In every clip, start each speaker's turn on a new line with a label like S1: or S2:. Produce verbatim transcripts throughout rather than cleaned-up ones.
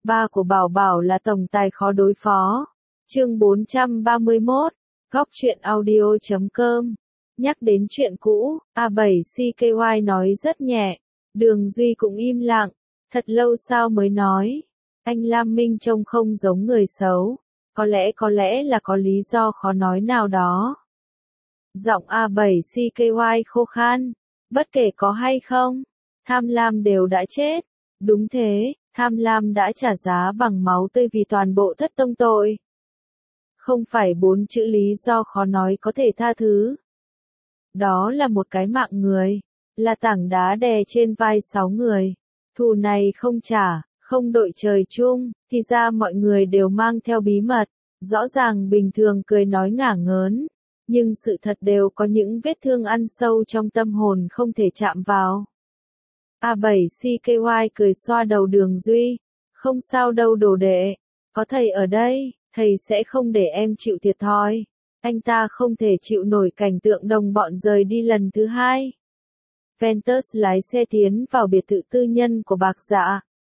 S1: Ba của Bảo Bảo là tổng tài khó đối phó. Chương bốn trăm ba mươi mốt, góc truyện audio chấm com. Nhắc đến chuyện cũ, a bảy C K Y nói rất nhẹ. Đường Duy cũng im lặng, thật lâu sau mới nói. Anh Lam Minh trông không giống người xấu. Có lẽ có lẽ là có lý do khó nói nào đó. Giọng a bảy C K Y khô khan. Bất kể có hay không, tham lam đều đã chết. Đúng thế, tham lam đã trả giá bằng máu tươi vì toàn bộ thất tông tội. Không phải bốn chữ lý do khó nói có thể tha thứ. Đó là một cái mạng người, là tảng đá đè trên vai sáu người. Thù này không trả, không đội trời chung, thì ra mọi người đều mang theo bí mật. Rõ ràng bình thường cười nói ngả ngớn, nhưng sự thật đều có những vết thương ăn sâu trong tâm hồn không thể chạm vào. a bảy C K Y cười xoa đầu Đường Duy. Không sao đâu đồ đệ, có thầy ở đây, thầy sẽ không để em chịu thiệt thòi. Anh ta không thể chịu nổi cảnh tượng đồng bọn rời đi lần thứ hai. Ventus lái xe tiến vào biệt thự tư nhân của Bạc Dạ.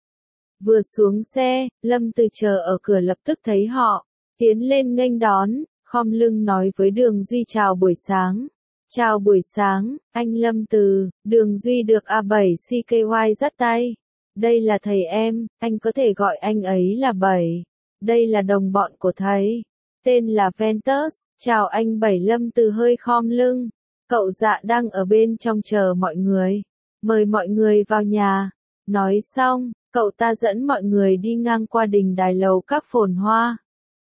S1: Vừa xuống xe, Lâm Từ chờ ở cửa lập tức thấy họ, tiến lên nghênh đón, khom lưng nói với Đường Duy chào buổi sáng. Chào buổi sáng, anh Lâm Từ. Đường Duy được a bảy C K Y dắt tay. Đây là thầy em, anh có thể gọi anh ấy là Bảy. Đây là đồng bọn của thầy. Tên là Ventus. Chào anh Bảy. Lâm Từ hơi khom lưng. Cậu Dạ đang ở bên trong chờ mọi người. Mời mọi người vào nhà. Nói xong, cậu ta dẫn mọi người đi ngang qua đình đài lầu các phồn hoa.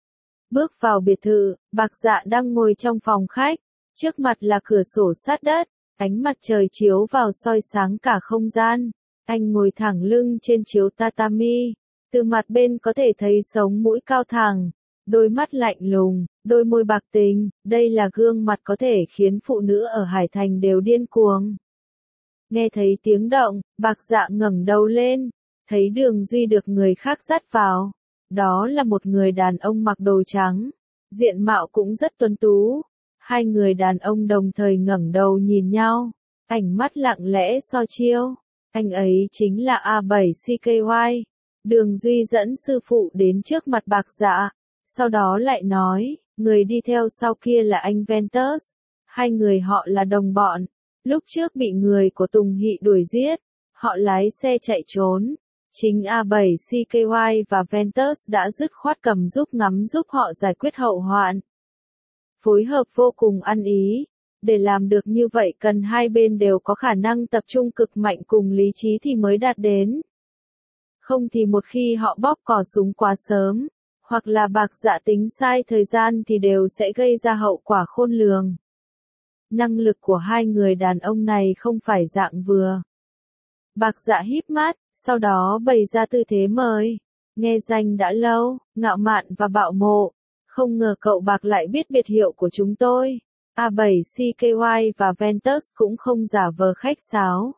S1: Bước vào biệt thự, Bạc Dạ đang ngồi trong phòng khách. Trước mặt là cửa sổ sát đất, ánh mặt trời chiếu vào soi sáng cả không gian. Anh ngồi thẳng lưng trên chiếu tatami. Từ mặt bên có thể thấy sống mũi cao thẳng, đôi mắt lạnh lùng, đôi môi bạc tình. Đây là gương mặt có thể khiến phụ nữ ở Hải Thành đều điên cuồng. Nghe thấy tiếng động, Bạc Dạ ngẩng đầu lên, thấy Đường Duy được người khác dắt vào. Đó là một người đàn ông mặc đồ trắng, diện mạo cũng rất tuấn tú. Hai người đàn ông đồng thời ngẩng đầu nhìn nhau, ánh mắt lặng lẽ so chiêu. Anh ấy chính là a bảy C K Y. Đường Duy dẫn sư phụ đến trước mặt Bạc Dạ, sau đó lại nói, người đi theo sau kia là anh Ventus. Hai người họ là đồng bọn, lúc trước bị người của Tùng Hị đuổi giết, họ lái xe chạy trốn. Chính a bảy C K Y và Ventus đã dứt khoát cầm giúp ngắm giúp họ giải quyết hậu hoạn. Phối hợp vô cùng ăn ý. Để làm được như vậy cần hai bên đều có khả năng tập trung cực mạnh cùng lý trí thì mới đạt đến. Không thì một khi họ bóp cò súng quá sớm, hoặc là Bạc Dạ tính sai thời gian thì đều sẽ gây ra hậu quả khôn lường. Năng lực của hai người đàn ông này không phải dạng vừa. Bạc Dạ híp mắt, sau đó bày ra tư thế mời. Nghe danh đã lâu, Ngạo Mạn và Bạo Mộ. Không ngờ cậu Bạc lại biết biệt hiệu của chúng tôi. a bảy C K Y và Ventus cũng không giả vờ khách sáo.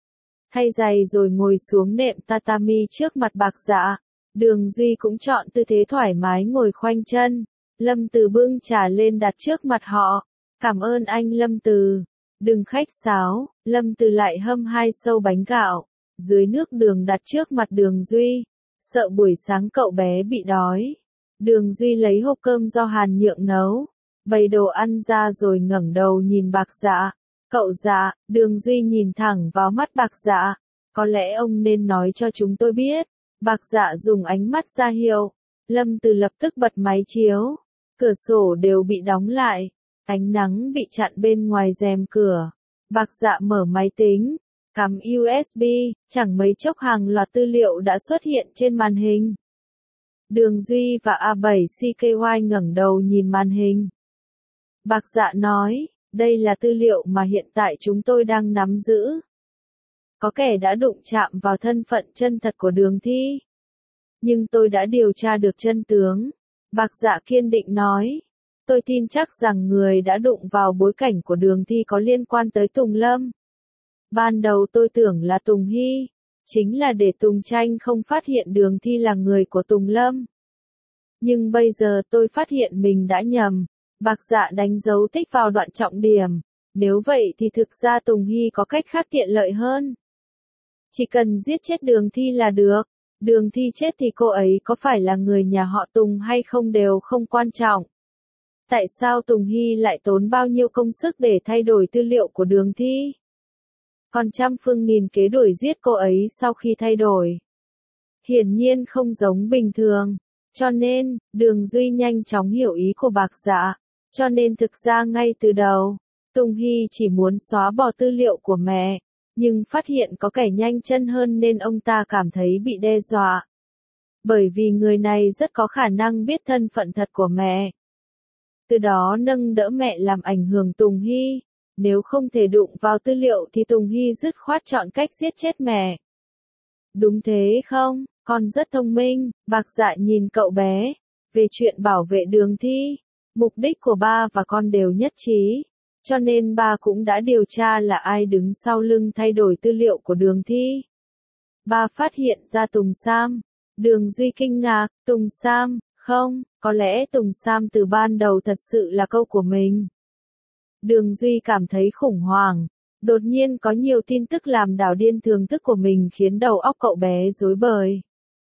S1: Thay giày rồi ngồi xuống nệm tatami trước mặt Bạc Dạ. Đường Duy cũng chọn tư thế thoải mái ngồi khoanh chân. Lâm Từ bưng trà lên đặt trước mặt họ. Cảm ơn anh Lâm Từ. Đừng khách sáo. Lâm Từ lại hâm hai sâu bánh gạo, dưới nước đường đặt trước mặt Đường Duy. Sợ buổi sáng cậu bé bị đói. Đường Duy lấy hộp cơm do Hàn Nhượng nấu, bày đồ ăn ra rồi ngẩng đầu nhìn Bạc Dạ. Cậu Dạ. Đường Duy nhìn thẳng vào mắt Bạc Dạ. Có lẽ ông nên nói cho chúng tôi biết. Bạc Dạ dùng ánh mắt ra hiệu. Lâm Từ lập tức bật máy chiếu. Cửa sổ đều bị đóng lại. Ánh nắng bị chặn bên ngoài rèm cửa. Bạc Dạ mở máy tính, cắm U S B, chẳng mấy chốc hàng loạt tư liệu đã xuất hiện trên màn hình. Đường Duy và a bảy C K Y ngẩng đầu nhìn màn hình. Bạc Dạ nói, đây là tư liệu mà hiện tại chúng tôi đang nắm giữ. Có kẻ đã đụng chạm vào thân phận chân thật của Đường Thi. Nhưng tôi đã điều tra được chân tướng. Bạc Dạ kiên định nói. Tôi tin chắc rằng người đã đụng vào bối cảnh của Đường Thi có liên quan tới Tùng Lâm. Ban đầu tôi tưởng là Tùng Hy. Chính là để Tùng Tranh không phát hiện Đường Thi là người của Tùng Lâm. Nhưng bây giờ tôi phát hiện mình đã nhầm. Bạc Dạ đánh dấu tích vào đoạn trọng điểm. Nếu vậy thì thực ra Tùng Hy có cách khác tiện lợi hơn. Chỉ cần giết chết Đường Thi là được. Đường Thi chết thì cô ấy có phải là người nhà họ Tùng hay không đều không quan trọng. Tại sao Tùng Hy lại tốn bao nhiêu công sức để thay đổi tư liệu của Đường Thi? Còn trăm phương nghìn kế đuổi giết cô ấy sau khi thay đổi. Hiển nhiên không giống bình thường. Cho nên, Đường Duy nhanh chóng hiểu ý của Bạc Dạ. Cho nên thực ra ngay từ đầu, Tùng Hy chỉ muốn xóa bỏ tư liệu của mẹ. Nhưng phát hiện có kẻ nhanh chân hơn nên ông ta cảm thấy bị đe dọa. Bởi vì người này rất có khả năng biết thân phận thật của mẹ. Từ đó nâng đỡ mẹ làm ảnh hưởng Tùng Hy. Nếu không thể đụng vào tư liệu thì Tùng Hy dứt khoát chọn cách giết chết mẹ. Đúng thế không? Con rất thông minh. Bạc Dạ nhìn cậu bé. Về chuyện bảo vệ Đường Thi, mục đích của ba và con đều nhất trí. Cho nên ba cũng đã điều tra là ai đứng sau lưng thay đổi tư liệu của Đường Thi. Ba phát hiện ra Tùng Sam. Đường Duy kinh ngạc, Tùng Sam, không, có lẽ Tùng Sam từ ban đầu thật sự là câu của mình. Đường Duy cảm thấy khủng hoảng. Đột nhiên có nhiều tin tức làm đảo điên thường thức của mình khiến đầu óc cậu bé rối bời.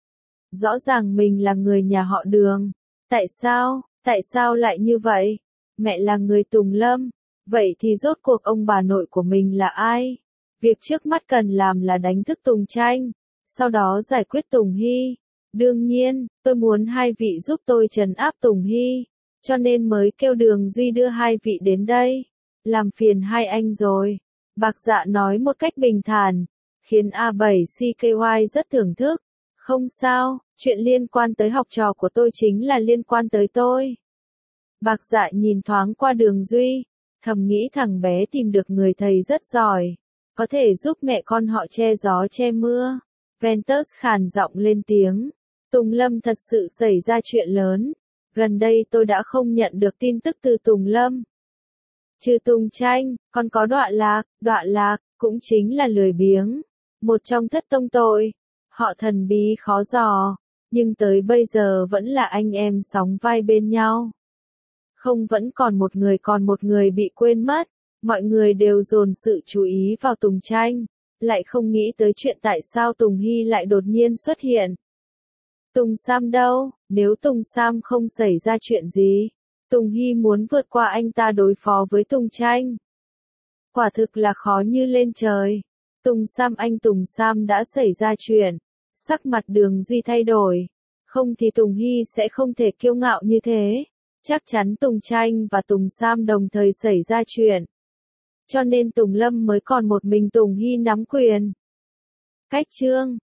S1: Rõ ràng mình là người nhà họ Đường. Tại sao, tại sao lại như vậy? Mẹ là người Tùng Lâm. Vậy thì rốt cuộc ông bà nội của mình là ai? Việc trước mắt cần làm là đánh thức Tùng Tranh. Sau đó giải quyết Tùng Hy. Đương nhiên, tôi muốn hai vị giúp tôi trấn áp Tùng Hy. Cho nên mới kêu Đường Duy đưa hai vị đến đây. Làm phiền hai anh rồi. Bạc Dạ nói một cách bình thản. Khiến A bảy C K Y rất thưởng thức. Không sao, chuyện liên quan tới học trò của tôi chính là liên quan tới tôi. Bạc Dạ nhìn thoáng qua Đường Duy. Thầm nghĩ thằng bé tìm được người thầy rất giỏi. Có thể giúp mẹ con họ che gió che mưa. Ventus khàn giọng lên tiếng. Tùng Lâm thật sự xảy ra chuyện lớn. Gần đây tôi đã không nhận được tin tức từ Tùng Lâm. Trừ Tùng Tranh, còn có Đọa Lạc. Đọa Lạc, cũng chính là lười biếng. Một trong thất tông tội. Họ thần bí khó dò. Nhưng tới bây giờ vẫn là anh em sóng vai bên nhau. Không vẫn còn một người còn một người bị quên mất. Mọi người đều dồn sự chú ý vào Tùng Tranh. Lại không nghĩ tới chuyện tại sao Tùng Hy lại đột nhiên xuất hiện. Tùng Sam đâu? Nếu Tùng Sam không xảy ra chuyện gì, Tùng Hy muốn vượt qua anh ta đối phó với Tùng Tranh. Quả thực là khó như lên trời. Tùng Sam anh Tùng Sam đã xảy ra chuyện. Sắc mặt Đường Duy thay đổi. Không thì Tùng Hy sẽ không thể kiêu ngạo như thế. Chắc chắn Tùng Tranh và Tùng Sam đồng thời xảy ra chuyện. Cho nên Tùng Lâm mới còn một mình Tùng Hy nắm quyền. Cách chương